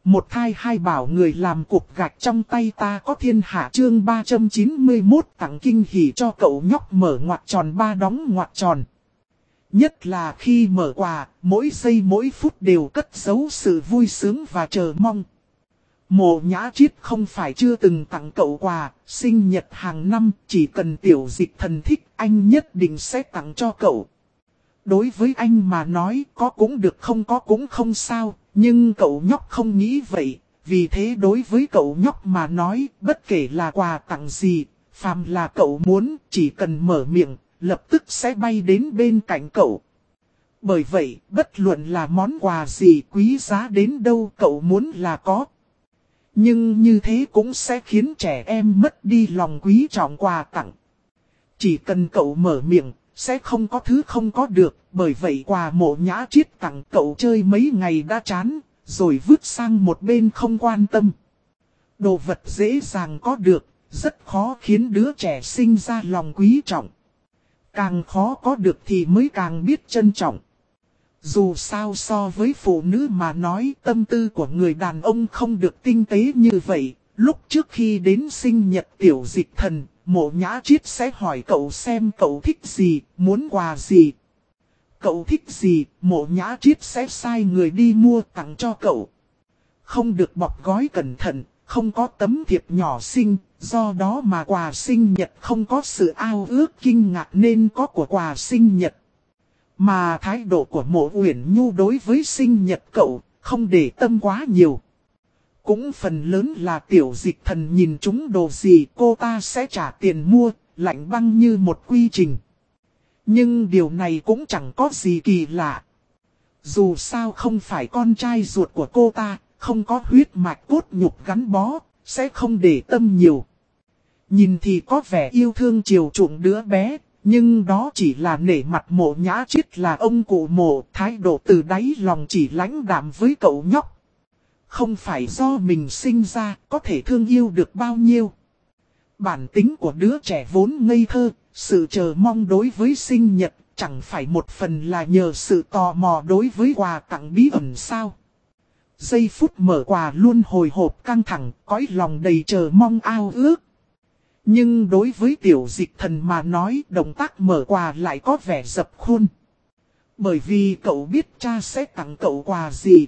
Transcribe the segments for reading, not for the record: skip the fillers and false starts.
Một thai hai bảo người làm cục gạch trong tay ta có thiên hạ chương 391 tặng kinh hỉ cho cậu nhóc mở ngoặc tròn ba đóng ngoặc tròn. Nhất là khi mở quà, mỗi giây mỗi phút đều cất giấu sự vui sướng và chờ mong. Mộ Nhã Triết không phải chưa từng tặng cậu quà, sinh nhật hàng năm chỉ cần Tiểu Dịch Thần thích anh nhất định sẽ tặng cho cậu. Đối với anh mà nói có cũng được không có cũng không sao, nhưng cậu nhóc không nghĩ vậy. Vì thế đối với cậu nhóc mà nói bất kể là quà tặng gì, phàm là cậu muốn chỉ cần mở miệng, lập tức sẽ bay đến bên cạnh cậu. Bởi vậy bất luận là món quà gì quý giá đến đâu cậu muốn là có. Nhưng như thế cũng sẽ khiến trẻ em mất đi lòng quý trọng quà tặng. Chỉ cần cậu mở miệng, sẽ không có thứ không có được, bởi vậy quà Mộ Nhã Triết tặng cậu chơi mấy ngày đã chán, rồi vứt sang một bên không quan tâm. Đồ vật dễ dàng có được, rất khó khiến đứa trẻ sinh ra lòng quý trọng. Càng khó có được thì mới càng biết trân trọng. Dù sao so với phụ nữ mà nói tâm tư của người đàn ông không được tinh tế như vậy. Lúc trước khi đến sinh nhật Tiểu Dịch Thần, Mộ Nhã Triết sẽ hỏi cậu xem cậu thích gì, muốn quà gì. Cậu thích gì, Mộ Nhã Triết sẽ sai người đi mua tặng cho cậu. Không được bọc gói cẩn thận, không có tấm thiệp nhỏ xinh, do đó mà quà sinh nhật không có sự ao ước kinh ngạc nên có của quà sinh nhật. Mà thái độ của Mộ Uyển Nhu đối với sinh nhật cậu, không để tâm quá nhiều. Cũng phần lớn là Tiểu Dịch Thần nhìn chúng đồ gì cô ta sẽ trả tiền mua, lạnh băng như một quy trình. Nhưng điều này cũng chẳng có gì kỳ lạ. Dù sao không phải con trai ruột của cô ta, không có huyết mạch cốt nhục gắn bó, sẽ không để tâm nhiều. Nhìn thì có vẻ yêu thương chiều chuộng đứa bé, nhưng đó chỉ là nể mặt Mộ Nhã Triết là ông cụ Mộ, thái độ từ đáy lòng chỉ lãnh đạm với cậu nhóc. Không phải do mình sinh ra, có thể thương yêu được bao nhiêu. Bản tính của đứa trẻ vốn ngây thơ, sự chờ mong đối với sinh nhật, chẳng phải một phần là nhờ sự tò mò đối với quà tặng bí ẩn sao. Giây phút mở quà luôn hồi hộp căng thẳng, cõi lòng đầy chờ mong ao ước. Nhưng đối với Tiểu Dịch Thần mà nói động tác mở quà lại có vẻ dập khuôn. Bởi vì cậu biết cha sẽ tặng cậu quà gì.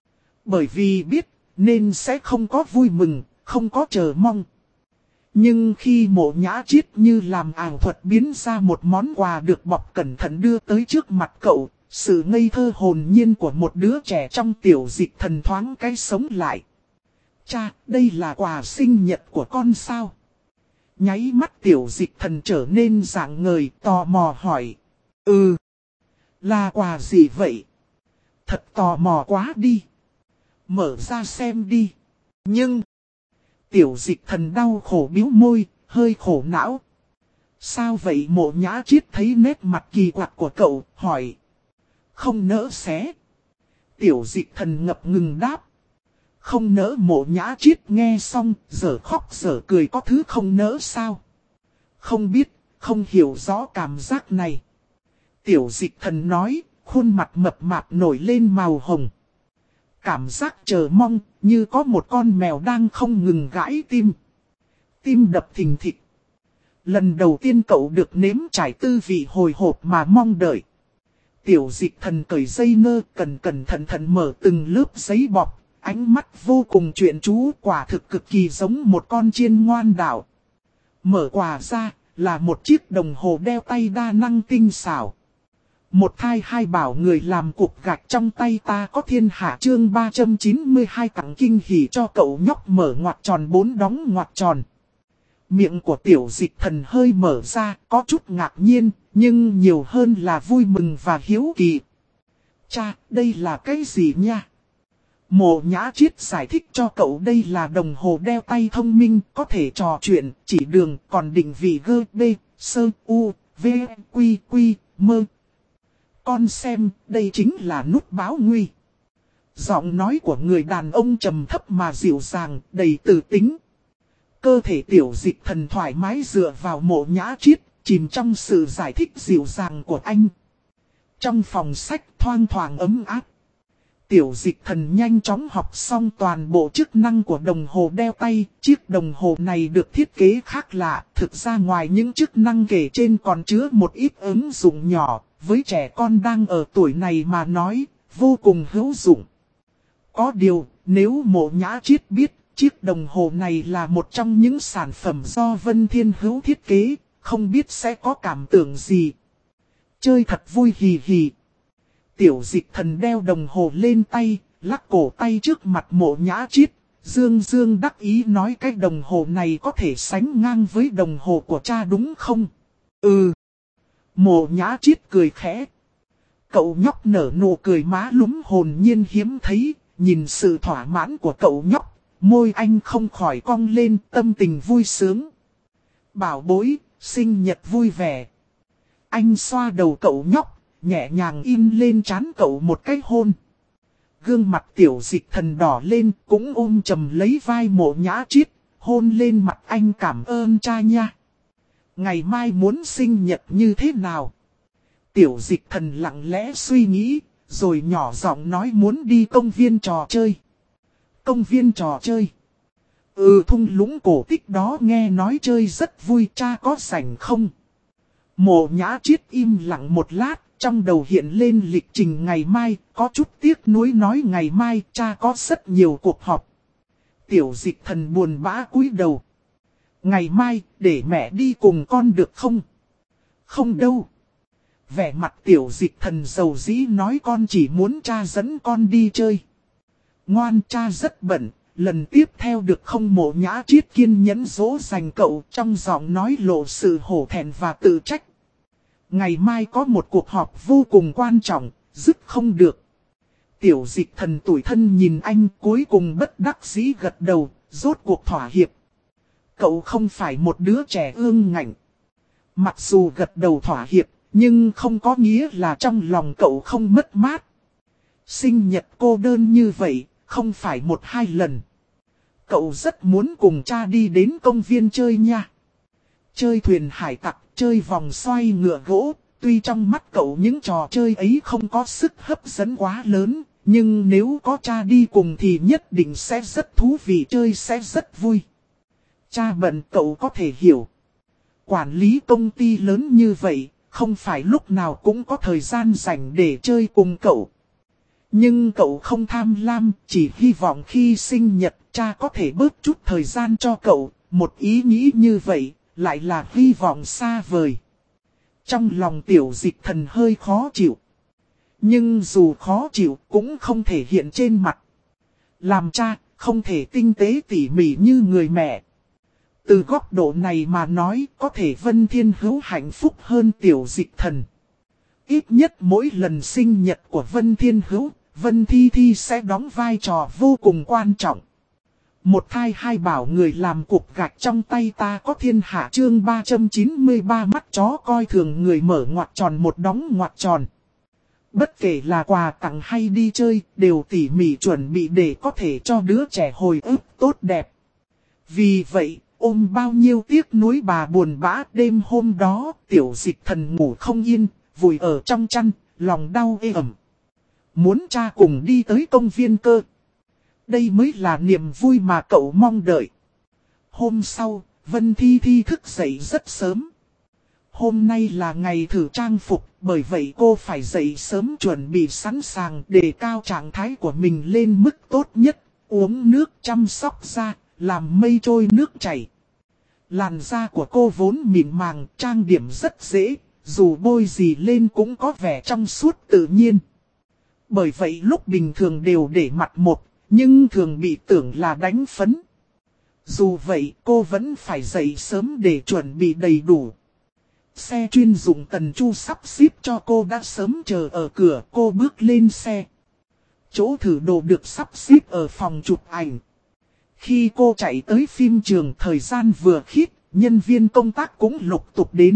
Bởi vì biết nên sẽ không có vui mừng, không có chờ mong. Nhưng khi Mộ Nhã Triết như làm ảo thuật biến ra một món quà được bọc cẩn thận đưa tới trước mặt cậu, sự ngây thơ hồn nhiên của một đứa trẻ trong Tiểu Dịch Thần thoáng cái sống lại. Cha, đây là quà sinh nhật của con sao? Nháy mắt Tiểu Dịch Thần trở nên rạng ngời tò mò hỏi. Ừ, là quà gì vậy? Thật tò mò quá đi. Mở ra xem đi. Nhưng Tiểu Dịch Thần đau khổ bĩu môi, hơi khổ não. Sao vậy? Mộ Nhã Triết thấy nét mặt kỳ quặc của cậu, hỏi. Không nỡ xé. Tiểu Dịch Thần ngập ngừng đáp. Không nỡ. Mộ Nhã Triết nghe xong, dở khóc dở cười, có thứ không nỡ sao? Không biết, không hiểu rõ cảm giác này. Tiểu Dịch Thần nói, khuôn mặt mập mạp nổi lên màu hồng. Cảm giác chờ mong, như có một con mèo đang không ngừng gãi tim. Tim đập thình thịch. Lần đầu tiên cậu được nếm trải tư vị hồi hộp mà mong đợi. Tiểu Dịch Thần cởi dây nơ, cẩn thận mở từng lớp giấy bọc. Ánh mắt vô cùng chuyên chú, quả thực cực kỳ giống một con chiên ngoan đạo. Mở quà ra, là một chiếc đồng hồ đeo tay đa năng tinh xảo. Một thai hai bảo người làm cục gạch trong tay ta có thiên hạ chương 392 tặng kinh hỉ cho cậu nhóc mở ngoặc tròn bốn đóng ngoặc tròn. Miệng của Tiểu Dịch Thần hơi mở ra, có chút ngạc nhiên, nhưng nhiều hơn là vui mừng và hiếu kỳ. Cha, đây là cái gì nha? Mộ Nhã Triết giải thích cho cậu đây là đồng hồ đeo tay thông minh, có thể trò chuyện, chỉ đường, còn định vị G, B, Sơ, U, V, Quy, Quy, Mơ. Con xem, đây chính là nút báo nguy. Giọng nói của người đàn ông trầm thấp mà dịu dàng, đầy từ tính. Cơ thể Tiểu Dịch Thần thoải mái dựa vào Mộ Nhã Triết, chìm trong sự giải thích dịu dàng của anh. Trong phòng sách thoang thoảng ấm áp. Tiểu Dịch Thần nhanh chóng học xong toàn bộ chức năng của đồng hồ đeo tay. Chiếc đồng hồ này được thiết kế khác lạ. Thực ra ngoài những chức năng kể trên còn chứa một ít ứng dụng nhỏ. Với trẻ con đang ở tuổi này mà nói, vô cùng hữu dụng. Có điều, nếu Mộ Nhã Chiết biết, chiếc đồng hồ này là một trong những sản phẩm do Vân Thiên Hữu thiết kế, không biết sẽ có cảm tưởng gì. Chơi thật vui hì hì. Tiểu Dịch Thần đeo đồng hồ lên tay, lắc cổ tay trước mặt Mộ Nhã Chiết. Dương Dương đắc ý nói cái đồng hồ này có thể sánh ngang với đồng hồ của cha đúng không? Ừ. Mộ Nhã Chiết cười khẽ. Cậu nhóc nở nụ cười má lúm hồn nhiên hiếm thấy, nhìn sự thỏa mãn của cậu nhóc, môi anh không khỏi cong lên, tâm tình vui sướng. Bảo bối, sinh nhật vui vẻ. Anh xoa đầu cậu nhóc, nhẹ nhàng in lên trán cậu một cái hôn. Gương mặt Tiểu Dịch Thần đỏ lên, cũng ôm chầm lấy vai Mộ Nhã Chiết, hôn lên mặt anh. Cảm ơn cha nha. Ngày mai muốn sinh nhật như thế nào? Tiểu Dịch Thần lặng lẽ suy nghĩ, rồi nhỏ giọng nói muốn đi công viên trò chơi. Công viên trò chơi? Thung lũng cổ tích đó nghe nói chơi rất vui, cha có rảnh không? Mộ Nhã Chiết im lặng một lát, trong đầu hiện lên lịch trình ngày mai, có chút tiếc nuối nói ngày mai cha có rất nhiều cuộc họp. Tiểu Dịch Thần buồn bã cúi đầu. Ngày mai, để mẹ đi cùng con được không? Không đâu. Vẻ mặt Tiểu Dịch Thần dầu dĩ nói con chỉ muốn cha dẫn con đi chơi. Ngoan, cha rất bận, lần tiếp theo được không? Mộ Nhã Chiết kiên nhẫn dỗ dành cậu, trong giọng nói lộ sự hổ thẹn và tự trách. Ngày mai có một cuộc họp vô cùng quan trọng, dứt không được. Tiểu Dịch Thần tủi thân nhìn anh, cuối cùng bất đắc dĩ gật đầu, rốt cuộc thỏa hiệp. Cậu không phải một đứa trẻ ương ngạnh. Mặc dù gật đầu thỏa hiệp, nhưng không có nghĩa là trong lòng cậu không mất mát. Sinh nhật cô đơn như vậy, không phải một hai lần. Cậu rất muốn cùng cha đi đến công viên chơi nha. Chơi thuyền hải tặc, chơi vòng xoay ngựa gỗ. Tuy trong mắt cậu những trò chơi ấy không có sức hấp dẫn quá lớn, nhưng nếu có cha đi cùng thì nhất định sẽ rất thú vị, chơi sẽ rất vui. Cha bận cậu có thể hiểu. Quản lý công ty lớn như vậy, không phải lúc nào cũng có thời gian rảnh để chơi cùng cậu. Nhưng cậu không tham lam, chỉ hy vọng khi sinh nhật cha có thể bớt chút thời gian cho cậu. Một ý nghĩ như vậy, lại là hy vọng xa vời. Trong lòng Tiểu Dịch Thần hơi khó chịu. Nhưng dù khó chịu cũng không thể hiện trên mặt. Làm cha, không thể tinh tế tỉ mỉ như người mẹ. Từ góc độ này mà nói, có thể Vân Thiên Hữu hạnh phúc hơn Tiểu Dịch Thần. Ít nhất mỗi lần sinh nhật của Vân Thiên Hữu, Vân Thi Thi sẽ đóng vai trò vô cùng quan trọng. Một thai hai bảo người làm cục gạch trong tay ta có thiên hạ. Chương 393 mắt chó coi thường người mở ngoặc tròn một đóng ngoặc tròn. Bất kể là quà tặng hay đi chơi, đều tỉ mỉ chuẩn bị để có thể cho đứa trẻ hồi ức tốt đẹp. Vì vậy, ôm bao nhiêu tiếc nuối bà buồn bã, đêm hôm đó, Tiểu Dịch Thần ngủ không yên, vùi ở trong chăn, lòng đau ê ẩm. Muốn cha cùng đi tới công viên cơ. Đây mới là niềm vui mà cậu mong đợi. Hôm sau, Vân Thi Thi thức dậy rất sớm. Hôm nay là ngày thử trang phục, bởi vậy cô phải dậy sớm chuẩn bị sẵn sàng để cao trạng thái của mình lên mức tốt nhất. Uống nước chăm sóc da, làm mây trôi nước chảy. Làn da của cô vốn mịn màng, trang điểm rất dễ, dù bôi gì lên cũng có vẻ trong suốt tự nhiên. Bởi vậy lúc bình thường đều để mặt một, nhưng thường bị tưởng là đánh phấn. Dù vậy cô vẫn phải dậy sớm để chuẩn bị đầy đủ. Xe chuyên dụng Tần Chu sắp xếp cho cô đã sớm chờ ở cửa, cô bước lên xe. Chỗ thử đồ được sắp xếp ở phòng chụp ảnh. Khi cô chạy tới phim trường, thời gian vừa khít, nhân viên công tác cũng lục tục đến.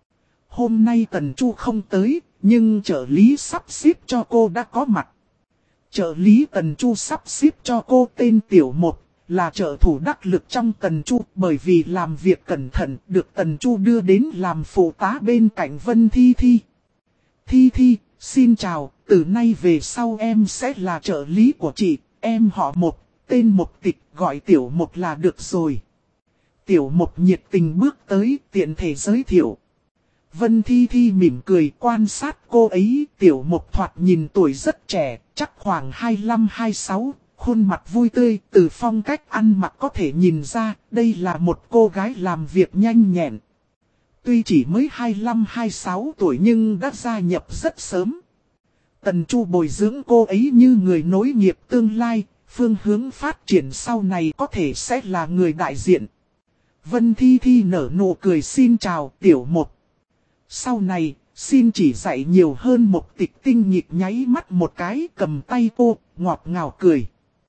Hôm nay Tần Chu không tới, nhưng trợ lý sắp xếp cho cô đã có mặt. Trợ lý Tần Chu sắp xếp cho cô tên Tiểu Một, là trợ thủ đắc lực trong Tần Chu, bởi vì làm việc cẩn thận được Tần Chu đưa đến làm phụ tá bên cạnh Vân Thi Thi. Thi Thi, Xin chào, từ nay về sau em sẽ là trợ lý của chị, em họ Mộc, tên Mộc Tịch, gọi Tiểu Mộc là được rồi. Tiểu Mộc nhiệt tình bước tới, tiện thể giới thiệu. Vân Thi Thi mỉm cười quan sát cô ấy, Tiểu Mộc thoạt nhìn tuổi rất trẻ, chắc khoảng 25-26, khuôn mặt vui tươi, từ phong cách ăn mặc có thể nhìn ra, đây là một cô gái làm việc nhanh nhẹn. Tuy chỉ mới 25-26 tuổi nhưng đã gia nhập rất sớm. Tần Chu bồi dưỡng cô ấy như người nối nghiệp tương lai, phương hướng phát triển sau này có thể sẽ là người đại diện. Vân Thi Thi nở nụ cười xin chào Tiểu Mộc. Sau này, xin chỉ dạy nhiều hơn. Mộc Tịch tinh nhịp nháy mắt một cái cầm tay cô, ngọt ngào cười.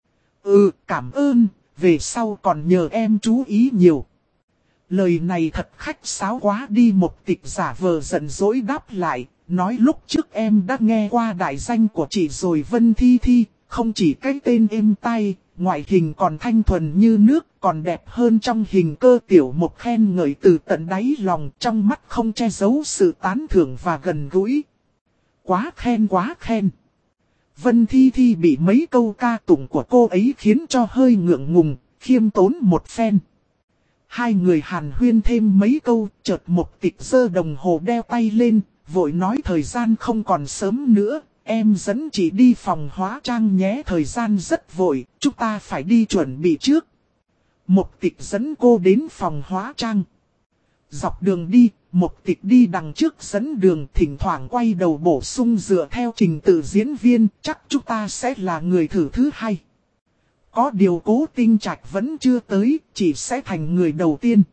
Cảm ơn, về sau còn nhờ em chú ý nhiều. Lời này thật khách sáo quá đi. Mộc Tịch giả vờ giận dỗi đáp lại, nói lúc trước em đã nghe qua đại danh của chị rồi. Vân Thi Thi, không chỉ cái tên êm tai, ngoại hình còn thanh thuần như nước, còn đẹp hơn trong hình. Cơ Tiểu Mộc khen ngợi từ tận đáy lòng, trong mắt không che giấu sự tán thưởng và gần gũi. Quá khen quá khen. Vân Thi Thi bị mấy câu ca tụng của cô ấy khiến cho hơi ngượng ngùng, khiêm tốn một phen. Hai người hàn huyên thêm mấy câu, chợt Mộc Tịch giơ đồng hồ đeo tay lên, vội nói thời gian không còn sớm nữa, em dẫn chị đi phòng hóa trang nhé. Thời gian rất vội, chúng ta phải đi chuẩn bị trước. Mộc Tịch dẫn cô đến phòng hóa trang. Dọc đường đi, Mộc Tịch đi đằng trước dẫn đường, thỉnh thoảng quay đầu bổ sung dựa theo trình tự diễn viên, chắc chúng ta sẽ là người thử thứ hai. Có điều Cố Tinh Trạch vẫn chưa tới, chỉ sẽ thành người đầu tiên.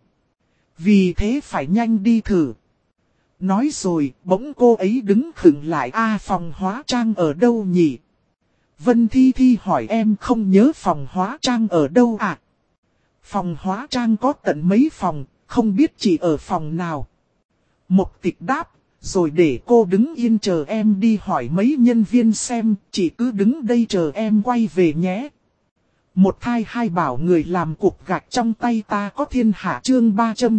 Vì thế phải nhanh đi thử. Nói rồi, bỗng cô ấy đứng khựng lại. Phòng hóa trang ở đâu nhỉ? Vân Thi Thi hỏi em không nhớ phòng hóa trang ở đâu à? Phòng hóa trang có tận mấy phòng, không biết chị ở phòng nào. Mộc Tịch đáp, rồi để cô đứng yên chờ em đi hỏi mấy nhân viên xem, chị cứ đứng đây chờ em quay về nhé. Một thai hai bảo người làm cục gạch trong tay ta có thiên hạ. Chương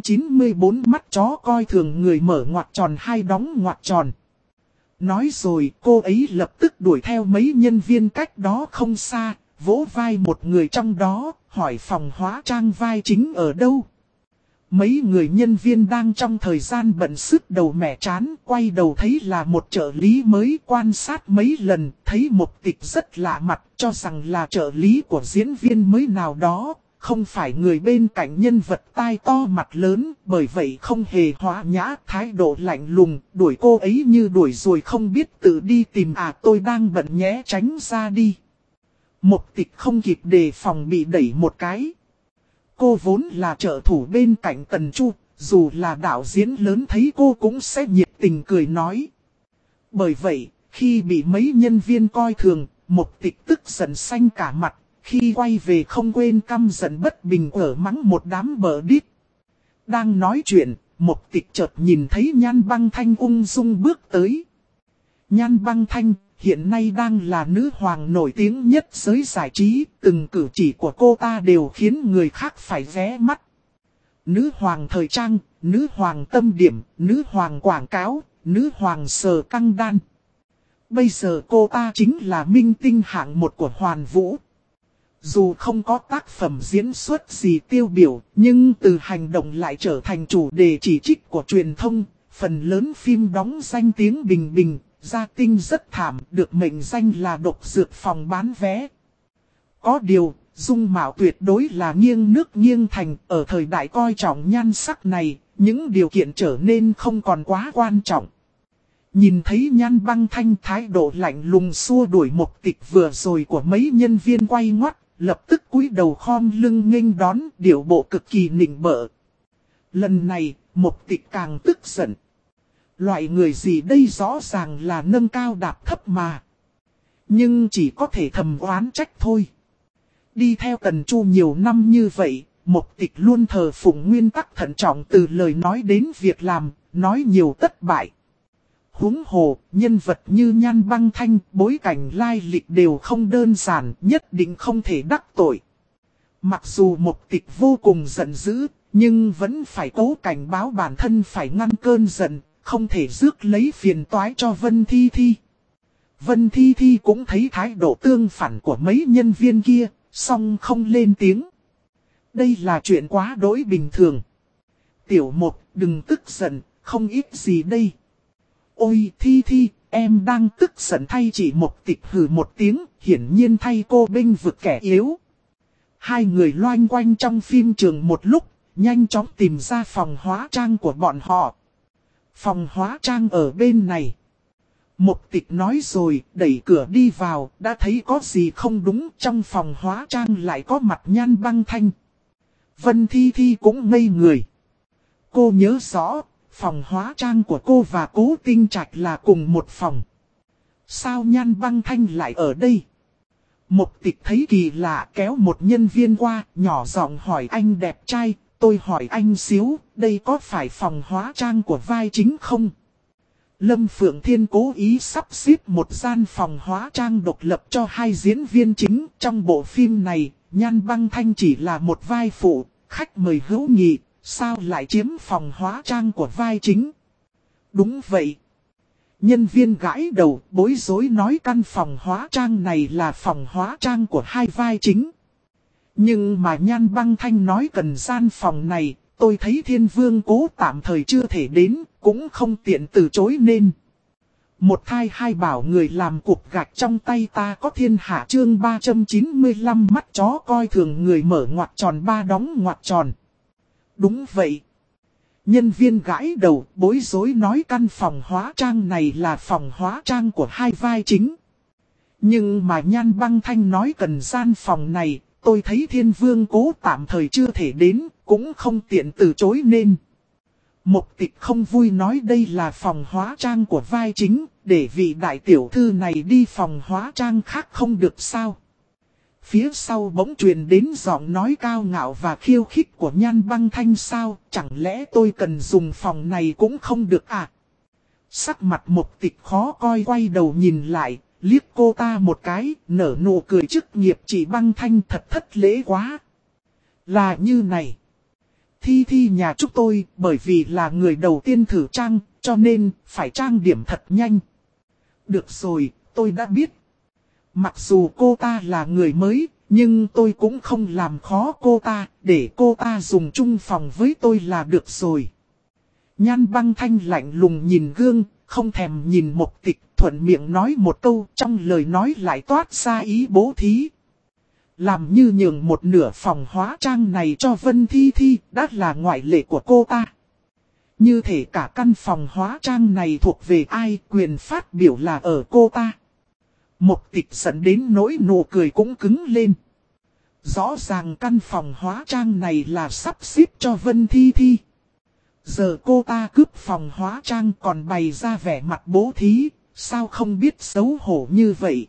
394 mắt chó coi thường người mở ngoặc tròn hai đóng ngoặc tròn. Nói rồi cô ấy lập tức đuổi theo mấy nhân viên cách đó không xa, vỗ vai một người trong đó, hỏi phòng hóa trang vai chính ở đâu. Mấy người nhân viên đang trong thời gian bận sức đầu mẻ chán, quay đầu thấy là một trợ lý mới. Quan sát mấy lần, thấy Mộc Tịch rất lạ mặt, cho rằng là trợ lý của diễn viên mới nào đó, không phải người bên cạnh nhân vật tai to mặt lớn, bởi vậy không hề hóa nhã, thái độ lạnh lùng, đuổi cô ấy như đuổi rồi không biết tự đi tìm. Tôi đang bận nhé, tránh ra đi. Mộc Tịch không kịp đề phòng bị đẩy một cái. Cô vốn là trợ thủ bên cạnh Tần Chu, dù là đạo diễn lớn thấy cô cũng sẽ nhiệt tình cười nói. Bởi vậy, khi bị mấy nhân viên coi thường, Mộc Tịch tức giận xanh cả mặt, khi quay về không quên căm giận bất bình ở mắng một đám bờ đít. Đang nói chuyện, Mộc Tịch chợt nhìn thấy Nhan Băng Thanh ung dung bước tới. Nhan Băng Thanh hiện nay đang là nữ hoàng nổi tiếng nhất giới giải trí, từng cử chỉ của cô ta đều khiến người khác phải ghé mắt. Nữ hoàng thời trang, nữ hoàng tâm điểm, nữ hoàng quảng cáo, nữ hoàng sờ căng đan. Bây giờ cô ta chính là minh tinh hạng một của Hoàn Vũ. Dù không có tác phẩm diễn xuất gì tiêu biểu, nhưng từ hành động lại trở thành chủ đề chỉ trích của truyền thông, phần lớn phim đóng danh tiếng bình bình. Gia tinh rất thảm, được mệnh danh là độc dược phòng bán vé. Có điều, dung mạo tuyệt đối là nghiêng nước nghiêng thành. Ở thời đại coi trọng nhan sắc này, những điều kiện trở nên không còn quá quan trọng. Nhìn thấy Nhan Băng Thanh thái độ lạnh lùng xua đuổi Mộc Tịch vừa rồi của mấy nhân viên quay ngoắt, lập tức cúi đầu khom lưng nghênh đón, điệu bộ cực kỳ nịnh bợ. Lần này, Mộc Tịch càng tức giận. Loại người gì đây rõ ràng là nâng cao đạp thấp mà. Nhưng chỉ có thể thầm oán trách thôi. Đi theo Tần Chu nhiều năm như vậy, Mộc Tịch luôn thờ phụng nguyên tắc thận trọng từ lời nói đến việc làm, nói nhiều tất bại. Huống hồ, nhân vật như Nhan Băng Thanh, bối cảnh lai lịch đều không đơn giản, nhất định không thể đắc tội. Mặc dù Mộc Tịch vô cùng giận dữ, nhưng vẫn phải cố cảnh báo bản thân phải ngăn cơn giận. Không thể rước lấy phiền toái cho Vân Thi Thi. Vân Thi Thi cũng thấy thái độ tương phản của mấy nhân viên kia, song không lên tiếng. Đây là chuyện quá đỗi bình thường. Tiểu Một, đừng tức giận, không ít gì đây. Ôi Thi Thi, em đang tức giận thay chị Một Tịch hừ một tiếng, hiển nhiên thay cô bênh vực kẻ yếu. Hai người loanh quanh trong phim trường một lúc, nhanh chóng tìm ra phòng hóa trang của bọn họ. Phòng hóa trang ở bên này. Một Tịch nói rồi, đẩy cửa đi vào, đã thấy có gì không đúng, trong phòng hóa trang lại có mặt Nhan Băng Thanh. Vân Thi Thi cũng ngây người. Cô nhớ rõ, phòng hóa trang của cô và Cố Tinh Trạch là cùng một phòng. Sao Nhan Băng Thanh lại ở đây? Một Tịch thấy kỳ lạ kéo một nhân viên qua, nhỏ giọng hỏi anh đẹp trai, tôi hỏi anh xíu, đây có phải phòng hóa trang của vai chính không? Lâm Phượng Thiên cố ý sắp xếp một gian phòng hóa trang độc lập cho hai diễn viên chính. Trong bộ phim này, Nhan Băng Thanh chỉ là một vai phụ, khách mời hữu nghị, sao lại chiếm phòng hóa trang của vai chính? Đúng vậy. Nhân viên gãi đầu, bối rối nói căn phòng hóa trang này là phòng hóa trang của hai vai chính. Nhưng mà Nhan Băng Thanh nói cần gian phòng này, tôi thấy Thiên Vương Cố tạm thời chưa thể đến, cũng không tiện từ chối nên. Một thai hai bảo người làm cục gạch trong tay ta có thiên hạ chương 395 mắt chó coi thường người mở ngoặc tròn ba đóng ngoặc tròn. Đúng vậy. Nhân viên gãi đầu bối rối nói căn phòng hóa trang này là phòng hóa trang của hai vai chính. Nhưng mà Nhan Băng Thanh nói cần gian phòng này, tôi thấy Thiên Vương Cố tạm thời chưa thể đến, cũng không tiện từ chối nên. Một Tịch không vui nói đây là phòng hóa trang của vai chính, để vị đại tiểu thư này đi phòng hóa trang khác không được sao. Phía sau bỗng truyền đến giọng nói cao ngạo và khiêu khích của Nhan Băng Thanh sao, chẳng lẽ tôi cần dùng phòng này cũng không được à? Sắc mặt Một Tịch khó coi quay đầu nhìn lại, liếc cô ta một cái, nở nụ cười chức nghiệp chị Băng Thanh thật thất lễ quá. Là như này. Thi Thi nhà chúng tôi, bởi vì là người đầu tiên thử trang, cho nên phải trang điểm thật nhanh. Được rồi, tôi đã biết. Mặc dù cô ta là người mới, nhưng tôi cũng không làm khó cô ta, để cô ta dùng chung phòng với tôi là được rồi. Nhan Băng Thanh lạnh lùng nhìn gương, không thèm nhìn Một Tịch, thuận miệng nói một câu, trong lời nói lại toát ra ý bố thí. Làm như nhường một nửa phòng hóa trang này cho Vân Thi Thi, đã là ngoại lệ của cô ta. Như thể cả căn phòng hóa trang này thuộc về ai, quyền phát biểu là ở cô ta. Một Tịch dẫn đến nỗi nụ cười cũng cứng lên. Rõ ràng căn phòng hóa trang này là sắp xếp cho Vân Thi Thi. Giờ cô ta cướp phòng hóa trang còn bày ra vẻ mặt bố thí, sao không biết xấu hổ như vậy.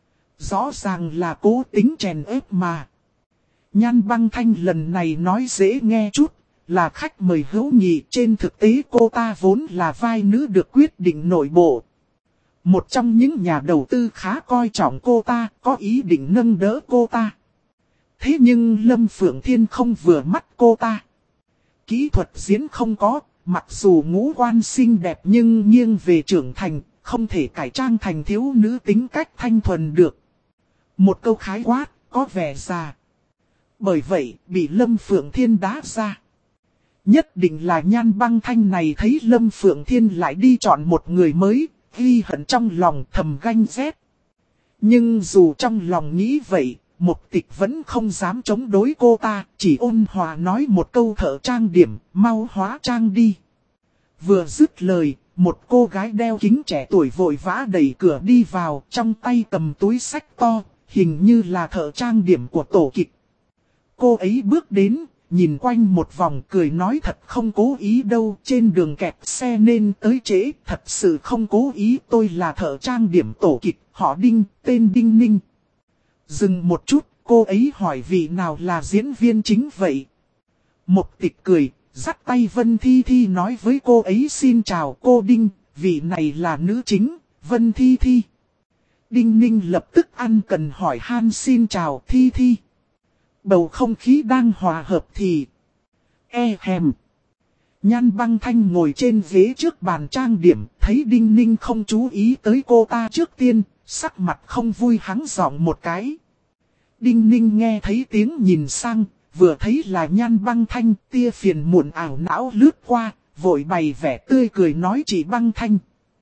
Rõ ràng là cố tính chèn ép mà. Nhan Băng Thanh lần này nói dễ nghe chút, là khách mời hữu nghị, trên thực tế cô ta vốn là vai nữ được quyết định nội bộ. Một trong những nhà đầu tư khá coi trọng cô ta, có ý định nâng đỡ cô ta. Thế nhưng Lâm Phượng Thiên không vừa mắt cô ta. Kỹ thuật diễn không có, mặc dù ngũ quan xinh đẹp nhưng nghiêng về trưởng thành, không thể cải trang thành thiếu nữ tính cách thanh thuần được. Một câu khái quát, có vẻ già. Bởi vậy, bị Lâm Phượng Thiên đá ra. Nhất định là Nhan Băng Thanh này thấy Lâm Phượng Thiên lại đi chọn một người mới, ghi hận trong lòng thầm ganh ghét. Nhưng dù trong lòng nghĩ vậy, Một Tịch vẫn không dám chống đối cô ta, chỉ ôn hòa nói một câu thợ trang điểm, mau hóa trang đi. Vừa dứt lời, một cô gái đeo kính trẻ tuổi vội vã đẩy cửa đi vào, trong tay cầm túi xách to, hình như là thợ trang điểm của tổ kịch. Cô ấy bước đến, nhìn quanh một vòng cười nói thật không cố ý đâu, trên đường kẹt xe nên tới trễ, thật sự không cố ý, tôi là thợ trang điểm tổ kịch, họ Đinh, tên Đinh Ninh. Dừng một chút, cô ấy hỏi vị nào là diễn viên chính vậy? Một Tịch cười, dắt tay Vân Thi Thi nói với cô ấy xin chào cô Đinh, vị này là nữ chính, Vân Thi Thi. Đinh Ninh lập tức ăn cần hỏi han xin chào Thi Thi. Bầu không khí đang hòa hợp thì... hèm. Nhan Băng Thanh ngồi trên ghế trước bàn trang điểm, thấy Đinh Ninh không chú ý tới cô ta trước tiên, sắc mặt không vui hắng giọng một cái. Đinh Ninh nghe thấy tiếng nhìn sang, vừa thấy là Nhan Băng Thanh, tia phiền muộn ảo não lướt qua, vội bày vẻ tươi cười nói chị Băng Thanh.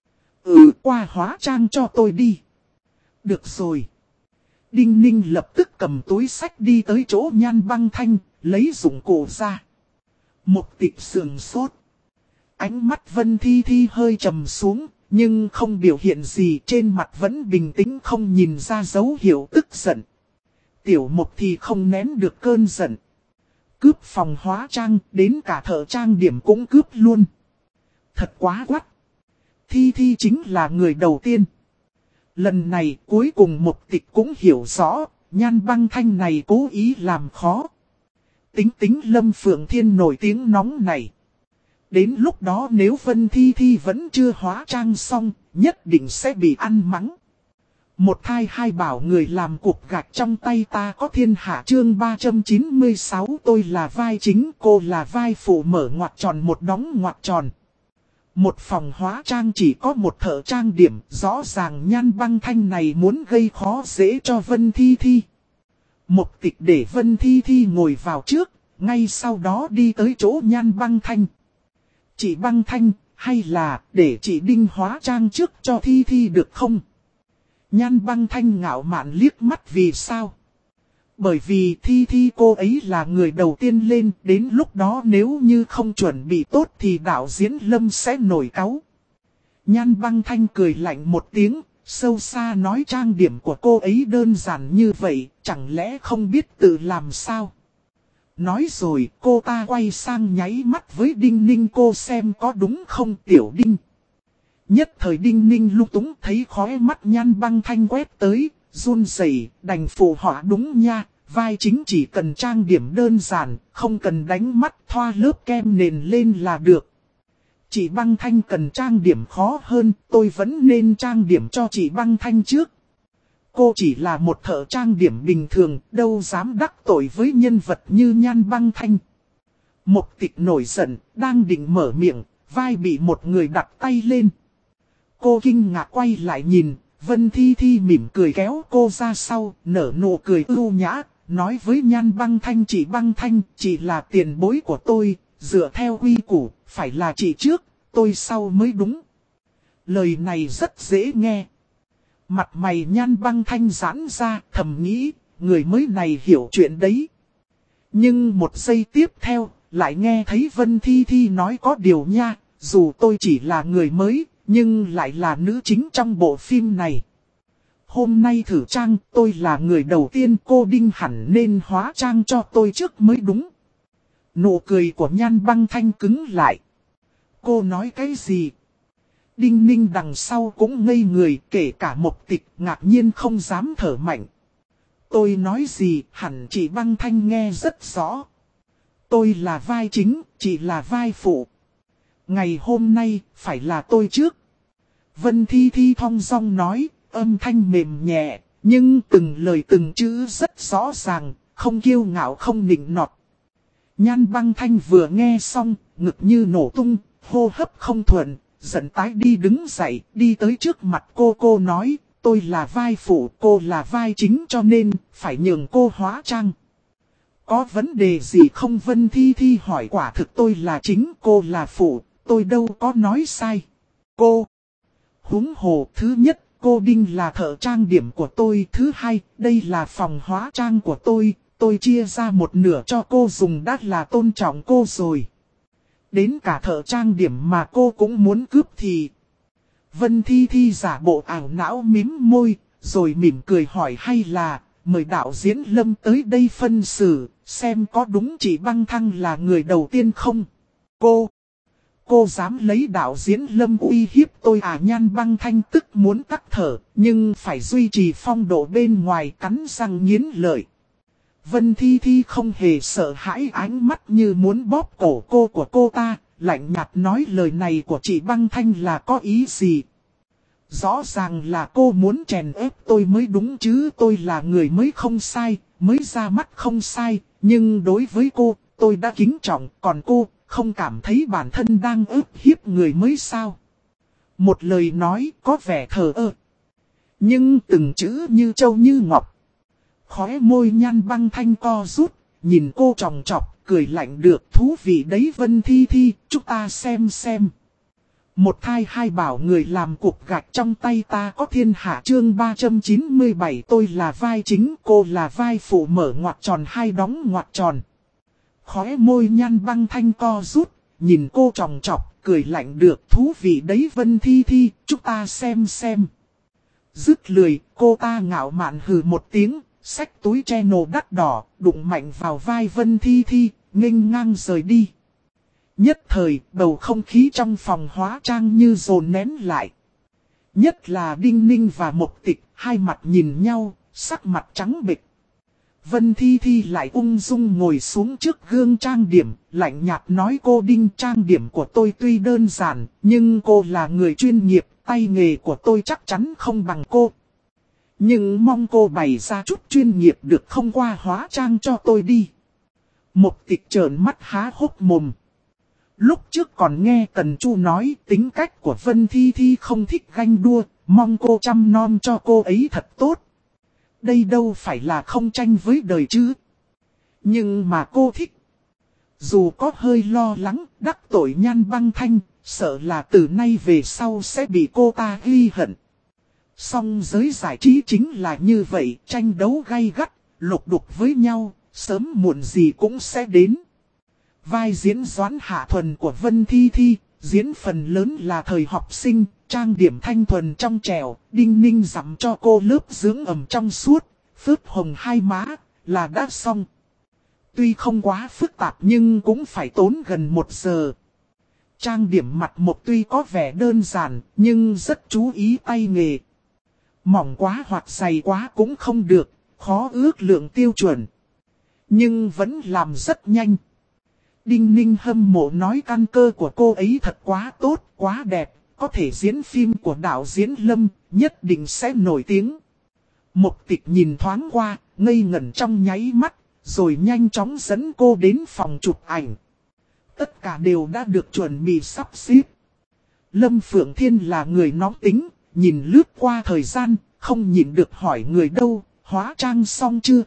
Qua hóa trang cho tôi đi. Được rồi. Đinh Ninh lập tức cầm túi sách đi tới chỗ Nhan Băng Thanh, lấy dụng cụ ra. Một Tịch sườn sốt. Ánh mắt Vân Thi Thi hơi trầm xuống, nhưng không biểu hiện gì, trên mặt vẫn bình tĩnh, không nhìn ra dấu hiệu tức giận. Tiểu Mục thì không nén được cơn giận. Cướp phòng hóa trang, đến cả thợ trang điểm cũng cướp luôn. Thật quá quắt. Thi Thi chính là người đầu tiên. Lần này cuối cùng Mục Tịch cũng hiểu rõ, Nhan Băng Thanh này cố ý làm khó. Tính Lâm Phượng Thiên nổi tiếng nóng này. Đến lúc đó nếu Vân Thi Thi vẫn chưa hóa trang xong, nhất định sẽ bị ăn mắng. Một thai hai bảo người làm cục gạch trong tay ta có thiên hạ chương 396 tôi là vai chính, cô là vai phụ mở ngoặc tròn một đóng ngoặc tròn. Một phòng hóa trang chỉ có một thợ trang điểm, rõ ràng Nhan Băng Thanh này muốn gây khó dễ cho Vân Thi Thi. Mục Tịch để Vân Thi Thi ngồi vào trước, ngay sau đó đi tới chỗ Nhan Băng Thanh. Chị Băng Thanh, hay là để chị Đinh hóa trang trước cho Thi Thi được không? Nhan Băng Thanh ngạo mạn liếc mắt vì sao? Bởi vì Thi Thi cô ấy là người đầu tiên lên, đến lúc đó nếu như không chuẩn bị tốt thì đạo diễn Lâm sẽ nổi cáu. Nhan Băng Thanh cười lạnh một tiếng, sâu xa nói trang điểm của cô ấy đơn giản như vậy, chẳng lẽ không biết tự làm sao? Nói rồi cô ta quay sang nháy mắt với Đinh Ninh cô xem có đúng không Tiểu Đinh. Nhất thời Đinh Ninh lung túng thấy khóe mắt Nhan Băng Thanh quét tới, run rẩy đành phụ họa đúng nha, vai chính chỉ cần trang điểm đơn giản, không cần đánh mắt thoa lớp kem nền lên là được. Chị Băng Thanh cần trang điểm khó hơn, tôi vẫn nên trang điểm cho chị Băng Thanh trước. Cô chỉ là một thợ trang điểm bình thường, đâu dám đắc tội với nhân vật như Nhan Băng Thanh. Mục Tịch nổi giận, đang định mở miệng, vai bị một người đặt tay lên. Cô kinh ngạc quay lại nhìn, Vân Thi Thi mỉm cười kéo cô ra sau, nở nụ cười ưu nhã, nói với Nhan Băng Thanh chị Băng Thanh, chị là tiền bối của tôi, dựa theo quy củ, phải là chị trước, tôi sau mới đúng. Lời này rất dễ nghe. Mặt mày Nhan Băng Thanh giãn ra, thầm nghĩ, người mới này hiểu chuyện đấy. Nhưng một giây tiếp theo, lại nghe thấy Vân Thi Thi nói có điều nha, dù tôi chỉ là người mới, nhưng lại là nữ chính trong bộ phim này. Hôm nay thử trang, tôi là người đầu tiên, cô Đinh hẳn nên hóa trang cho tôi trước mới đúng. Nụ cười của Nhan Băng Thanh cứng lại. Cô nói cái gì? Đinh Ninh đằng sau cũng ngây người, kể cả Mục Tịch ngạc nhiên không dám thở mạnh. Tôi nói gì hẳn chị Băng Thanh nghe rất rõ. Tôi là vai chính, chị là vai phụ. Ngày hôm nay phải là tôi trước. Vân Thi Thi thong dong nói, âm thanh mềm nhẹ, nhưng từng lời từng chữ rất rõ ràng, không kiêu ngạo không nịnh nọt. Nhan Băng Thanh vừa nghe xong, ngực như nổ tung, hô hấp không thuận, giận tái đi đứng dậy, đi tới trước mặt cô nói, tôi là vai phụ, cô là vai chính cho nên, phải nhường cô hóa trang. Có vấn đề gì không? Vân Thi Thi hỏi quả thực tôi là chính, cô là phụ, tôi đâu có nói sai. Cô, huống hồ, thứ nhất, cô Đinh là thợ trang điểm của tôi, thứ hai, đây là phòng hóa trang của tôi chia ra một nửa cho cô dùng đã là tôn trọng cô rồi. Đến cả thợ trang điểm mà cô cũng muốn cướp thì... Vân Thi Thi giả bộ ảo não mím môi, rồi mỉm cười hỏi hay là mời đạo diễn Lâm tới đây phân xử, xem có đúng chị Băng Thanh là người đầu tiên không? Cô dám lấy đạo diễn Lâm uy hiếp tôi à? Nhan Băng Thanh tức muốn tắc thở, nhưng phải duy trì phong độ bên ngoài, cắn răng nghiến lợi. Vân Thi Thi không hề sợ hãi, ánh mắt như muốn bóp cổ của cô ta, lạnh nhạt nói lời này của chị Băng Thanh là có ý gì? Rõ ràng là cô muốn chèn ép tôi mới đúng chứ, tôi là người mới không sai, mới ra mắt không sai, nhưng đối với cô, tôi đã kính trọng, còn cô, không cảm thấy bản thân đang ức hiếp người mới sao? Một lời nói có vẻ thờ ơ. Nhưng từng chữ như châu như ngọc. Khóe môi Nhan Băng Thanh co rút, nhìn cô tròng trọc, cười lạnh được thú vị đấy Vân Thi Thi, chúng ta xem. Một thai hai bảo người làm cục gạch trong tay ta có thiên hạ chương 397 tôi là vai chính cô là vai phụ mở ngoặc tròn hai đóng ngoặc tròn. Khóe môi Nhan Băng Thanh co rút, nhìn cô tròng trọc, cười lạnh được thú vị đấy Vân Thi Thi, chúng ta xem. Dứt lười, cô ta ngạo mạn hừ một tiếng, xách túi channel đắt đỏ, đụng mạnh vào vai Vân Thi Thi, nghênh ngang rời đi. Nhất thời, bầu không khí trong phòng hóa trang như dồn nén lại. Nhất là Đinh Ninh và Mộc Tịch, hai mặt nhìn nhau, sắc mặt trắng bệch. Vân Thi Thi lại ung dung ngồi xuống trước gương trang điểm, lạnh nhạt nói cô Đinh trang điểm của tôi tuy đơn giản, nhưng cô là người chuyên nghiệp, tay nghề của tôi chắc chắn không bằng cô. Nhưng mong cô bày ra chút chuyên nghiệp được không qua hóa trang cho tôi đi. Mộc Tịch trợn mắt há hốc mồm. Lúc trước còn nghe Tần Chu nói tính cách của Vân Thi Thi không thích ganh đua, mong cô chăm nom cho cô ấy thật tốt. Đây đâu phải là không tranh với đời chứ. Nhưng mà cô thích. Dù có hơi lo lắng, đắc tội Nhan Băng Thanh, sợ là từ nay về sau sẽ bị cô ta ghi hận. Song giới giải trí chính là như vậy, tranh đấu gay gắt, lục đục với nhau, sớm muộn gì cũng sẽ đến. Vai diễn Doãn Hạ Thuần của Vân Thi Thi, diễn phần lớn là thời học sinh, trang điểm thanh thuần trong trẻo, Đinh Ninh dặm cho cô lớp dưỡng ẩm trong suốt, phớt hồng hai má, là đã xong. Tuy không quá phức tạp nhưng cũng phải tốn gần 1 giờ. Trang điểm mặt Mộc tuy có vẻ đơn giản, nhưng rất chú ý tay nghề. Mỏng quá hoặc dày quá cũng không được, khó ước lượng tiêu chuẩn. Nhưng vẫn làm rất nhanh. Đinh Ninh hâm mộ nói căn cơ của cô ấy thật quá tốt, quá đẹp, có thể diễn phim của đạo diễn Lâm, nhất định sẽ nổi tiếng. Mộc Tịch nhìn thoáng qua, ngây ngẩn trong nháy mắt, rồi nhanh chóng dẫn cô đến phòng chụp ảnh. Tất cả đều đã được chuẩn bị sắp xếp. Lâm Phượng Thiên là người nóng tính, nhìn lướt qua thời gian, không nhịn được hỏi người đâu, hóa trang xong chưa?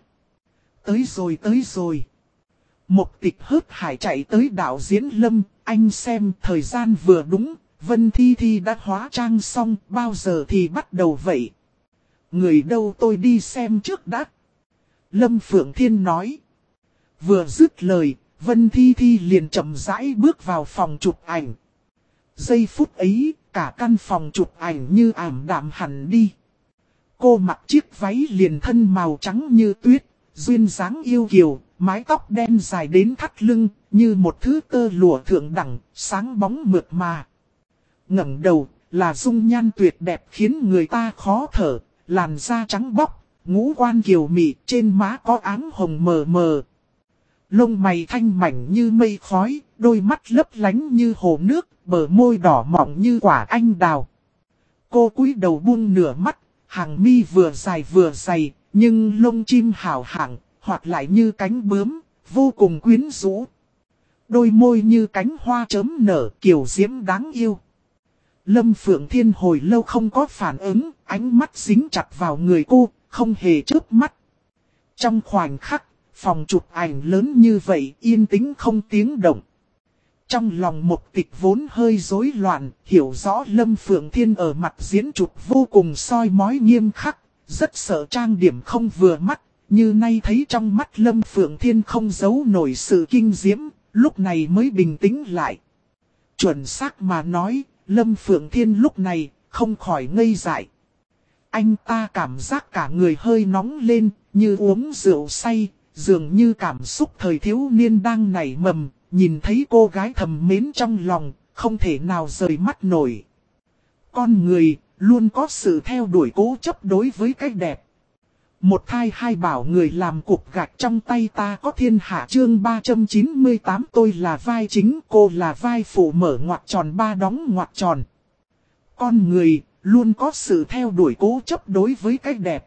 Tới rồi. Mộc Tịch hớt hải chạy tới đạo diễn Lâm, anh xem thời gian vừa đúng, Vân Thi Thi đã hóa trang xong, bao giờ thì bắt đầu vậy? Người đâu tôi đi xem trước đã. Lâm Phượng Thiên nói. Vừa dứt lời, Vân Thi Thi liền chậm rãi bước vào phòng chụp ảnh. Giây phút ấy, cả căn phòng chụp ảnh như ảm đạm hẳn đi. Cô mặc chiếc váy liền thân màu trắng như tuyết, duyên dáng yêu kiều, mái tóc đen dài đến thắt lưng, như một thứ tơ lụa thượng đẳng, sáng bóng mượt mà. Ngẩng đầu, là dung nhan tuyệt đẹp khiến người ta khó thở, làn da trắng bóc, ngũ quan kiều mị, trên má có áng hồng mờ mờ. Lông mày thanh mảnh như mây khói, đôi mắt lấp lánh như hồ nước, bờ môi đỏ mọng như quả anh đào. Cô cúi đầu buông nửa mắt, hàng mi vừa dài vừa dày, nhưng lông chim hào hạng, hoặc lại như cánh bướm, vô cùng quyến rũ. Đôi môi như cánh hoa chớm nở, kiều diễm đáng yêu. Lâm Phượng Thiên hồi lâu không có phản ứng, ánh mắt dính chặt vào người cô, không hề chớp mắt. Trong khoảnh khắc, phòng chụp ảnh lớn như vậy yên tĩnh không tiếng động. Trong lòng Mộc Tịch vốn hơi rối loạn, hiểu rõ Lâm Phượng Thiên ở mặt diễn chụp vô cùng soi mói nghiêm khắc, rất sợ trang điểm không vừa mắt, như nay thấy trong mắt Lâm Phượng Thiên không giấu nổi sự kinh diễm, lúc này mới bình tĩnh lại. Chuẩn xác mà nói, Lâm Phượng Thiên lúc này không khỏi ngây dại. Anh ta cảm giác cả người hơi nóng lên, như uống rượu say, dường như cảm xúc thời thiếu niên đang nảy mầm, nhìn thấy cô gái thầm mến trong lòng, không thể nào rời mắt nổi. Con người, luôn có sự theo đuổi cố chấp đối với cái đẹp. Một thai hai bảo người làm cục gạch trong tay ta có thiên hạ chương 398 tôi là vai chính cô là vai phụ mở ngoặc tròn ba đóng ngoặc tròn. Con người, luôn có sự theo đuổi cố chấp đối với cái đẹp.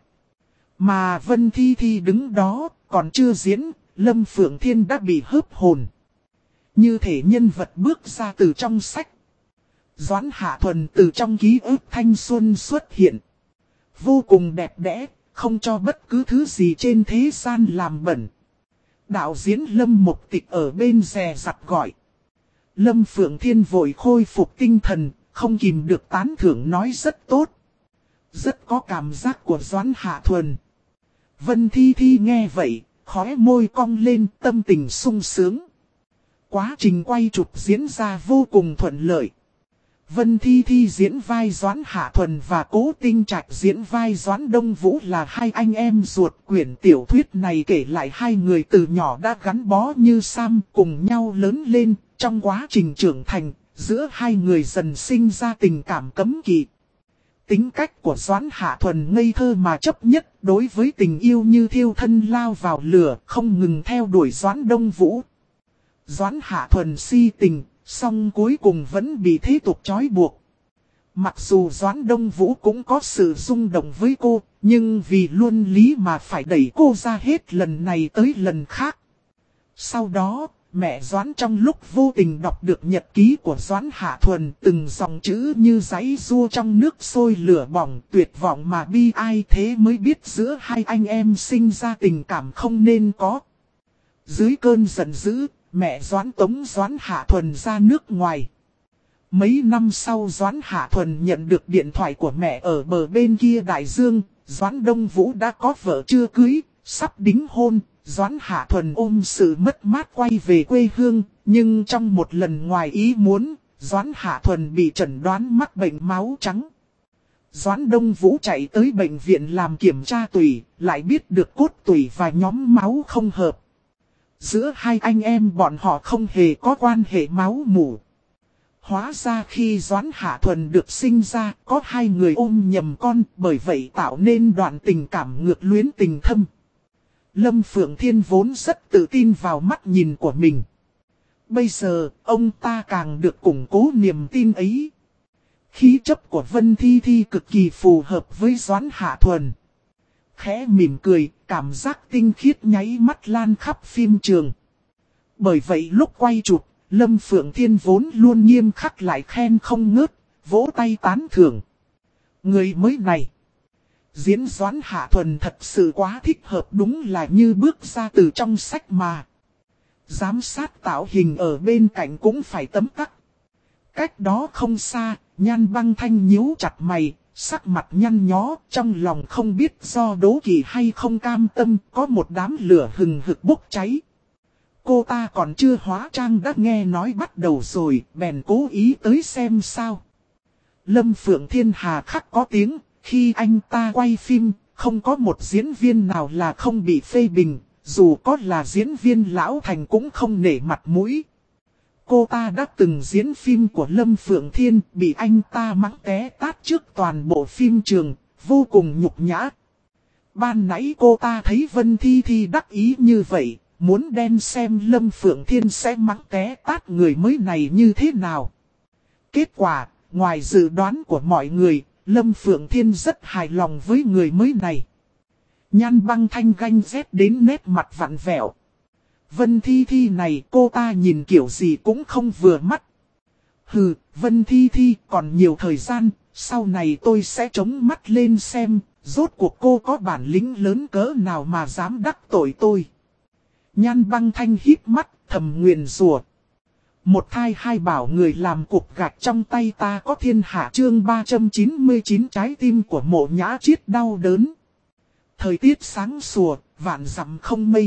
Mà Vân Thi Thi đứng đó, còn chưa diễn, Lâm Phượng Thiên đã bị hớp hồn. Như thể nhân vật bước ra từ trong sách. Doãn Hạ Thuần từ trong ký ức thanh xuân xuất hiện. vô cùng đẹp đẽ, không cho bất cứ thứ gì trên thế gian làm bẩn. Đạo diễn Lâm Mục Tịch ở bên dè dặt gọi. Lâm Phượng Thiên vội khôi phục tinh thần, không kìm được tán thưởng nói rất tốt. Rất có cảm giác của Doãn Hạ Thuần. Vân Thi Thi nghe vậy, khóe môi cong lên, tâm tình sung sướng. Quá trình quay chụp diễn ra vô cùng thuận lợi. Vân Thi Thi diễn vai Doãn Hạ Thuần và Cố Tinh Trạch diễn vai Doãn Đông Vũ là hai anh em ruột. Quyển tiểu thuyết này kể lại hai người từ nhỏ đã gắn bó như Sam, cùng nhau lớn lên. Trong quá trình trưởng thành, giữa hai người dần sinh ra tình cảm cấm kỵ. Tính cách của Doãn Hạ Thuần ngây thơ mà chấp nhất, đối với tình yêu như thiêu thân lao vào lửa, không ngừng theo đuổi Doãn Đông Vũ. Doãn Hạ Thuần si tình, song cuối cùng vẫn bị thế tục trói buộc. Mặc dù Doãn Đông Vũ cũng có sự rung động với cô, nhưng vì luân lý mà phải đẩy cô ra hết lần này tới lần khác. Sau đó, mẹ Doãn trong lúc vô tình đọc được nhật ký của Doãn Hạ Thuần, từng dòng chữ như giấy rua trong nước sôi lửa bỏng, tuyệt vọng mà bi ai, thế mới biết giữa hai anh em sinh ra tình cảm không nên có. Dưới cơn giận dữ, mẹ Doãn tống Doãn Hạ Thuần ra nước ngoài. Mấy năm sau Doãn Hạ Thuần nhận được điện thoại của mẹ ở bờ bên kia đại dương, Doãn Đông Vũ đã có vợ chưa cưới, sắp đính hôn. Doãn Hạ Thuần ôm sự mất mát quay về quê hương, nhưng trong một lần ngoài ý muốn, Doãn Hạ Thuần bị chẩn đoán mắc bệnh máu trắng. Doãn Đông Vũ chạy tới bệnh viện làm kiểm tra tủy, lại biết được cốt tủy và nhóm máu không hợp. Giữa hai anh em bọn họ không hề có quan hệ máu mủ. Hóa ra khi Doãn Hạ Thuần được sinh ra, có hai người ôm nhầm con, bởi vậy tạo nên đoạn tình cảm ngược luyến tình thâm. Lâm Phượng Thiên vốn rất tự tin vào mắt nhìn của mình. Bây giờ, ông ta càng được củng cố niềm tin ấy. Khí chất của Vân Thi Thi cực kỳ phù hợp với Doãn Hạ Thuần. Khẽ mỉm cười, cảm giác tinh khiết nháy mắt lan khắp phim trường. Bởi vậy lúc quay chụp, Lâm Phượng Thiên vốn luôn nghiêm khắc lại khen không ngớt, vỗ tay tán thưởng. Người mới này, diễn Doãn Hạ Thuần thật sự quá thích hợp, đúng là như bước ra từ trong sách mà. Giám sát tạo hình ở bên cạnh cũng phải tấm tắc. Cách đó không xa, Nhan Băng Thanh nhíu chặt mày, sắc mặt nhăn nhó, trong lòng không biết do đố kỵ hay không cam tâm, có một đám lửa hừng hực bốc cháy. Cô ta còn chưa hóa trang đã nghe nói bắt đầu rồi, bèn cố ý tới xem sao. Lâm Phượng Thiên hà khắc có tiếng, khi anh ta quay phim, không có một diễn viên nào là không bị phê bình, dù có là diễn viên lão thành cũng không nể mặt mũi. Cô ta đã từng diễn phim của Lâm Phượng Thiên, bị anh ta mắng té tát trước toàn bộ phim trường, vô cùng nhục nhã. Ban nãy cô ta thấy Vân Thi Thi đắc ý như vậy, muốn đen xem Lâm Phượng Thiên sẽ mắng té tát người mới này như thế nào. Kết quả, ngoài dự đoán của mọi người, Lâm Phượng Thiên rất hài lòng với người mới này. Nhan Băng Thanh ganh rét đến nét mặt vặn vẹo. Vân Thi Thi này cô ta nhìn kiểu gì cũng không vừa mắt. Hừ, Vân Thi Thi còn nhiều thời gian, sau này tôi sẽ chống mắt lên xem, rốt cuộc cô có bản lĩnh lớn cỡ nào mà dám đắc tội tôi. Nhan Băng Thanh híp mắt, thầm nguyền rủa. Một thai hai bảo người làm cục gạch trong tay ta có thiên hạ, chương 399 trái tim của Mộ Nhã Chiết đau đớn. Thời tiết sáng sủa, vạn dặm không mây.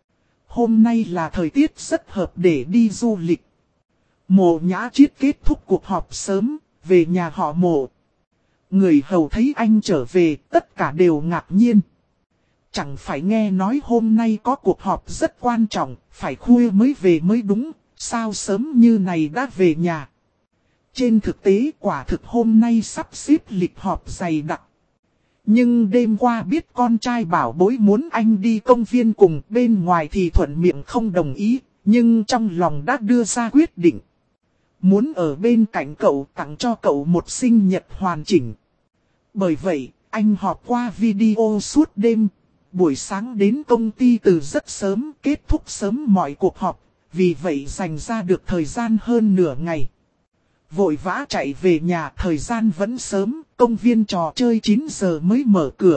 Hôm nay là thời tiết rất hợp để đi du lịch. Mộ Nhã Chiết kết thúc cuộc họp sớm, về nhà họ Mộ. Người hầu thấy anh trở về, tất cả đều ngạc nhiên. Chẳng phải nghe nói hôm nay có cuộc họp rất quan trọng, phải khuya mới về mới đúng, sao sớm như này đã về nhà. Trên thực tế quả thực hôm nay sắp xếp lịch họp dày đặc. Nhưng đêm qua biết con trai bảo bối muốn anh đi công viên cùng, bên ngoài thì thuận miệng không đồng ý, nhưng trong lòng đã đưa ra quyết định. Muốn ở bên cạnh cậu, tặng cho cậu một sinh nhật hoàn chỉnh. Bởi vậy, anh họp qua video suốt đêm, buổi sáng đến công ty từ rất sớm, kết thúc sớm mọi cuộc họp, vì vậy dành ra được thời gian hơn nửa ngày. Vội vã chạy về nhà, thời gian vẫn sớm, Công viên trò chơi 9 giờ mới mở cửa.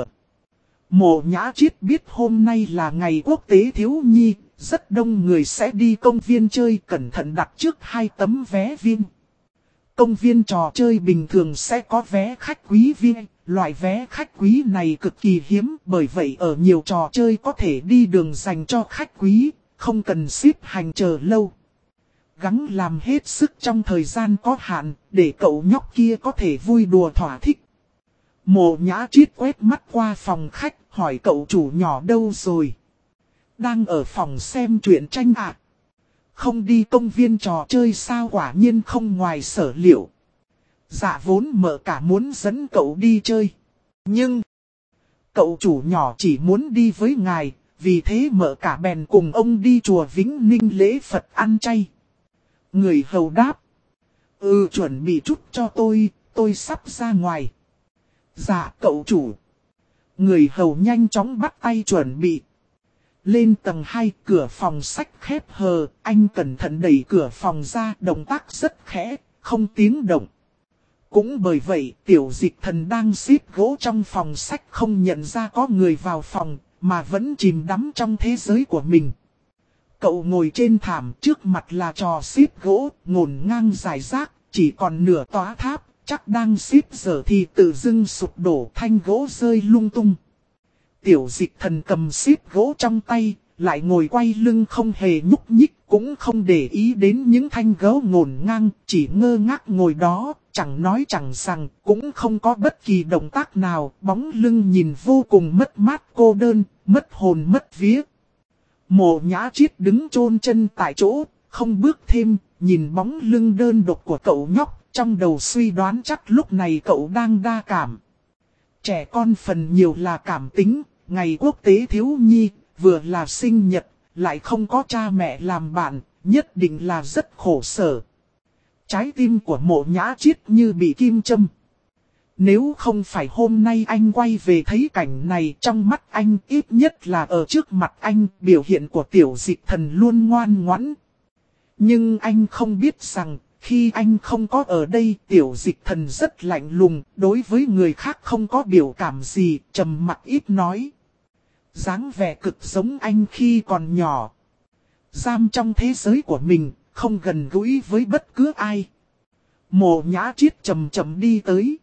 Mộ Nhã Chiết biết hôm nay là ngày quốc tế thiếu nhi, rất đông người sẽ đi công viên chơi, cẩn thận đặt trước 2 tấm vé viên. Công viên trò chơi bình thường sẽ có vé khách quý viên, loại vé khách quý này cực kỳ hiếm, bởi vậy ở nhiều trò chơi có thể đi đường dành cho khách quý, không cần xếp hành chờ lâu. Gắng làm hết sức trong thời gian có hạn, để cậu nhóc kia có thể vui đùa thỏa thích. Mộ Nhã Chiết quét mắt qua phòng khách, hỏi cậu chủ nhỏ đâu rồi. Đang ở phòng xem truyện tranh ạ. Không đi công viên trò chơi sao? Quả nhiên không ngoài sở liệu. Dạ vốn mợ cả muốn dẫn cậu đi chơi. Nhưng cậu chủ nhỏ chỉ muốn đi với ngài, vì thế mợ cả bèn cùng ông đi chùa Vĩnh Ninh lễ Phật ăn chay. Người hầu đáp. Chuẩn bị chút cho tôi sắp ra ngoài. Dạ cậu chủ. Người hầu nhanh chóng bắt tay chuẩn bị. Lên tầng 2, cửa phòng sách khép hờ, anh cẩn thận đẩy cửa phòng ra, động tác rất khẽ, không tiếng động. Cũng bởi vậy, Tiểu Dịch Thần đang xếp gỗ trong phòng sách không nhận ra có người vào phòng, mà vẫn chìm đắm trong thế giới của mình. Cậu ngồi trên thảm, trước mặt là trò xếp gỗ, ngổn ngang dài rác, chỉ còn nửa tòa tháp, chắc đang xếp dở thì tự dưng sụp đổ, thanh gỗ rơi lung tung. Tiểu Dịch Thần cầm xếp gỗ trong tay, lại ngồi quay lưng không hề nhúc nhích, cũng không để ý đến những thanh gỗ ngổn ngang, chỉ ngơ ngác ngồi đó, chẳng nói chẳng rằng, cũng không có bất kỳ động tác nào, bóng lưng nhìn vô cùng mất mát cô đơn, mất hồn mất vía. Mộ Nhã Chiết đứng chôn chân tại chỗ, không bước thêm, nhìn bóng lưng đơn độc của cậu nhóc, trong đầu suy đoán chắc lúc này cậu đang đa cảm. Trẻ con phần nhiều là cảm tính, ngày quốc tế thiếu nhi, vừa là sinh nhật, lại không có cha mẹ làm bạn, nhất định là rất khổ sở. Trái tim của Mộ Nhã Chiết như bị kim châm. Nếu không phải hôm nay anh quay về thấy cảnh này, trong mắt anh ít nhất là ở trước mặt anh, biểu hiện của Tiểu Dịch Thần luôn ngoan ngoãn. Nhưng anh không biết rằng, khi anh không có ở đây, Tiểu Dịch Thần rất lạnh lùng, đối với người khác không có biểu cảm gì, trầm mặc ít nói. Dáng vẻ cực giống anh khi còn nhỏ. Giam trong thế giới của mình, không gần gũi với bất cứ ai. Mộ Nhã Chiết chậm chậm đi tới.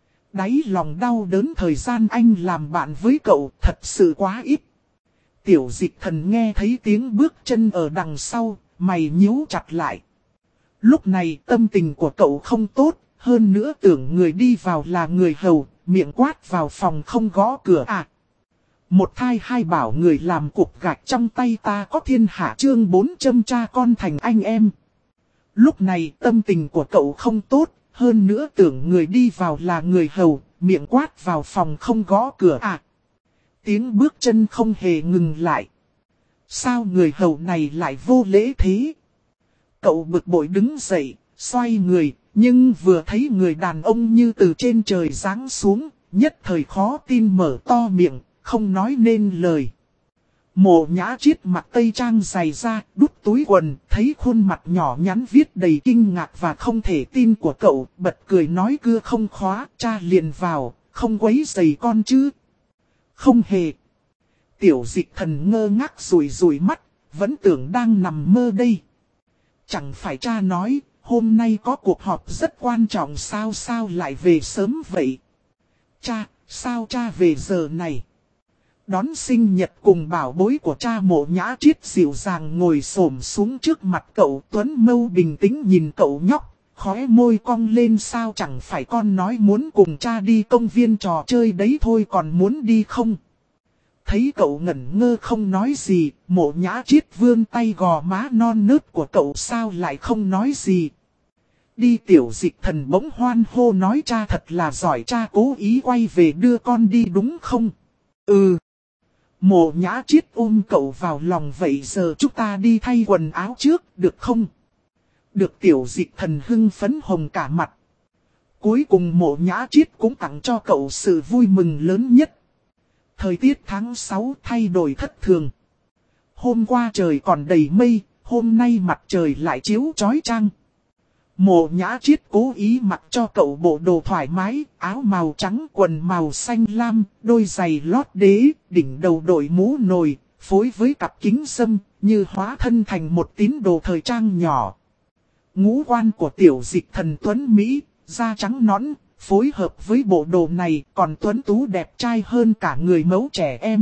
Đáy lòng đau đớn, thời gian anh làm bạn với cậu thật sự quá ít. Tiểu Dịch Thần nghe thấy tiếng bước chân ở đằng sau, mày nhíu chặt lại. Lúc này tâm tình của cậu không tốt, hơn nữa tưởng người đi vào là người hầu, miệng quát vào phòng không gõ cửa à. Một thai hai bảo người làm cục gạch trong tay ta có thiên hạ chương 4 châm cha con thành anh em. Lúc này tâm tình của cậu không tốt, hơn nữa tưởng người đi vào là người hầu, miệng quát vào phòng không gõ cửa à. Tiếng bước chân không hề ngừng lại. Sao người hầu này lại vô lễ thế? Cậu bực bội đứng dậy, xoay người, nhưng vừa thấy người đàn ông như từ trên trời giáng xuống, nhất thời khó tin mở to miệng, không nói nên lời. Mộ Nhã Chiết mặc tây trang dày ra, đút túi quần, thấy khuôn mặt nhỏ nhắn viết đầy kinh ngạc và không thể tin của cậu, bật cười nói cưa không khóa, cha liền vào, không quấy rầy con chứ. Không hề. Tiểu Dịch Thần ngơ ngác rủi rủi mắt, vẫn tưởng đang nằm mơ đây. Chẳng phải cha nói, hôm nay có cuộc họp rất quan trọng sao lại về sớm vậy? Cha, sao cha về giờ này? Đón sinh nhật cùng bảo bối của cha. Mộ Nhã Chiết dịu dàng ngồi xổm xuống trước mặt cậu, tuấn mâu bình tĩnh nhìn cậu nhóc, khóe môi cong lên. Sao chẳng phải con nói muốn cùng cha đi công viên trò chơi đấy thôi, còn muốn đi không? Thấy cậu ngẩn ngơ không nói gì, Mộ Nhã Chiết vươn tay gò má non nớt của cậu. Sao lại không nói gì? Đi. Tiểu Dịch Thần bỗng hoan hô nói cha thật là giỏi, cha cố ý quay về đưa con đi đúng không? Ừ. Mộ Nhã Chiết ôm cậu vào lòng. Vậy giờ chúng ta đi thay quần áo trước, được không? Được. Tiểu Dịch Thần hưng phấn hồng cả mặt. Cuối cùng Mộ Nhã Chiết cũng tặng cho cậu sự vui mừng lớn nhất. Thời tiết tháng 6 thay đổi thất thường. Hôm qua trời còn đầy mây, hôm nay mặt trời lại chiếu chói chang. Mộ Nhã Triết cố ý mặc cho cậu bộ đồ thoải mái, áo màu trắng, quần màu xanh lam, đôi giày lót đế, đỉnh đầu đội mũ nồi, phối với cặp kính râm, như hóa thân thành một tín đồ thời trang nhỏ. Ngũ quan của Tiểu Dịch Thần tuấn Mỹ, da trắng nõn, phối hợp với bộ đồ này còn tuấn tú đẹp trai hơn cả người mẫu trẻ em.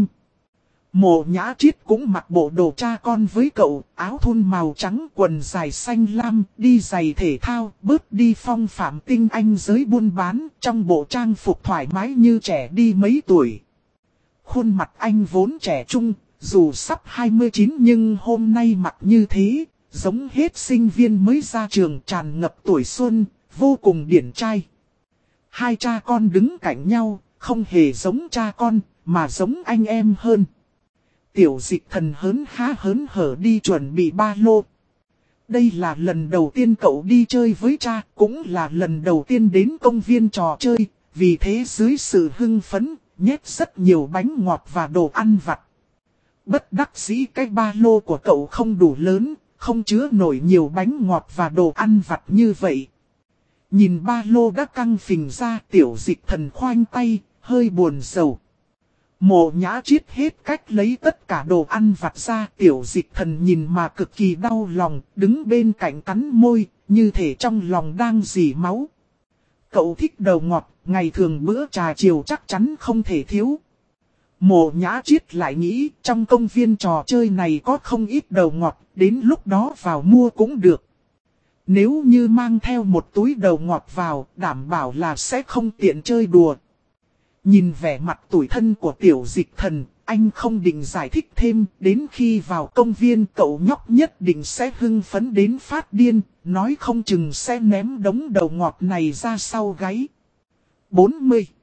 Mộ Nhã Triết cũng mặc bộ đồ cha con với cậu, áo thun màu trắng, quần dài xanh lam, đi giày thể thao, bớt đi phong phạm tinh anh giới buôn bán, trong bộ trang phục thoải mái như trẻ đi mấy tuổi. Khuôn mặt anh vốn trẻ trung, dù sắp 29 nhưng hôm nay mặc như thế, giống hết sinh viên mới ra trường tràn ngập tuổi xuân, vô cùng điển trai. Hai cha con đứng cạnh nhau, không hề giống cha con, mà giống anh em hơn. Tiểu Dịch Thần hớn hở đi chuẩn bị ba lô. Đây là lần đầu tiên cậu đi chơi với cha, cũng là lần đầu tiên đến công viên trò chơi, vì thế dưới sự hưng phấn, nhét rất nhiều bánh ngọt và đồ ăn vặt. Bất đắc dĩ cái ba lô của cậu không đủ lớn, không chứa nổi nhiều bánh ngọt và đồ ăn vặt như vậy. Nhìn ba lô đã căng phình ra, Tiểu Dịch Thần khoanh tay, hơi buồn rầu. Mộ Nhã Triết hết cách lấy tất cả đồ ăn vặt ra, Tiểu Dịch Thần nhìn mà cực kỳ đau lòng, đứng bên cạnh cắn môi, như thể trong lòng đang rỉ máu. Cậu thích đồ ngọt, ngày thường bữa trà chiều chắc chắn không thể thiếu. Mộ Nhã Triết lại nghĩ trong công viên trò chơi này có không ít đồ ngọt, đến lúc đó vào mua cũng được. Nếu như mang theo một túi đồ ngọt vào, đảm bảo là sẽ không tiện chơi đùa. Nhìn vẻ mặt tủi thân của Tiểu Dịch Thần, anh không định giải thích thêm, đến khi vào công viên cậu nhóc nhất định sẽ hưng phấn đến phát điên, nói không chừng sẽ ném đống đồ ngọt này ra sau gáy. 40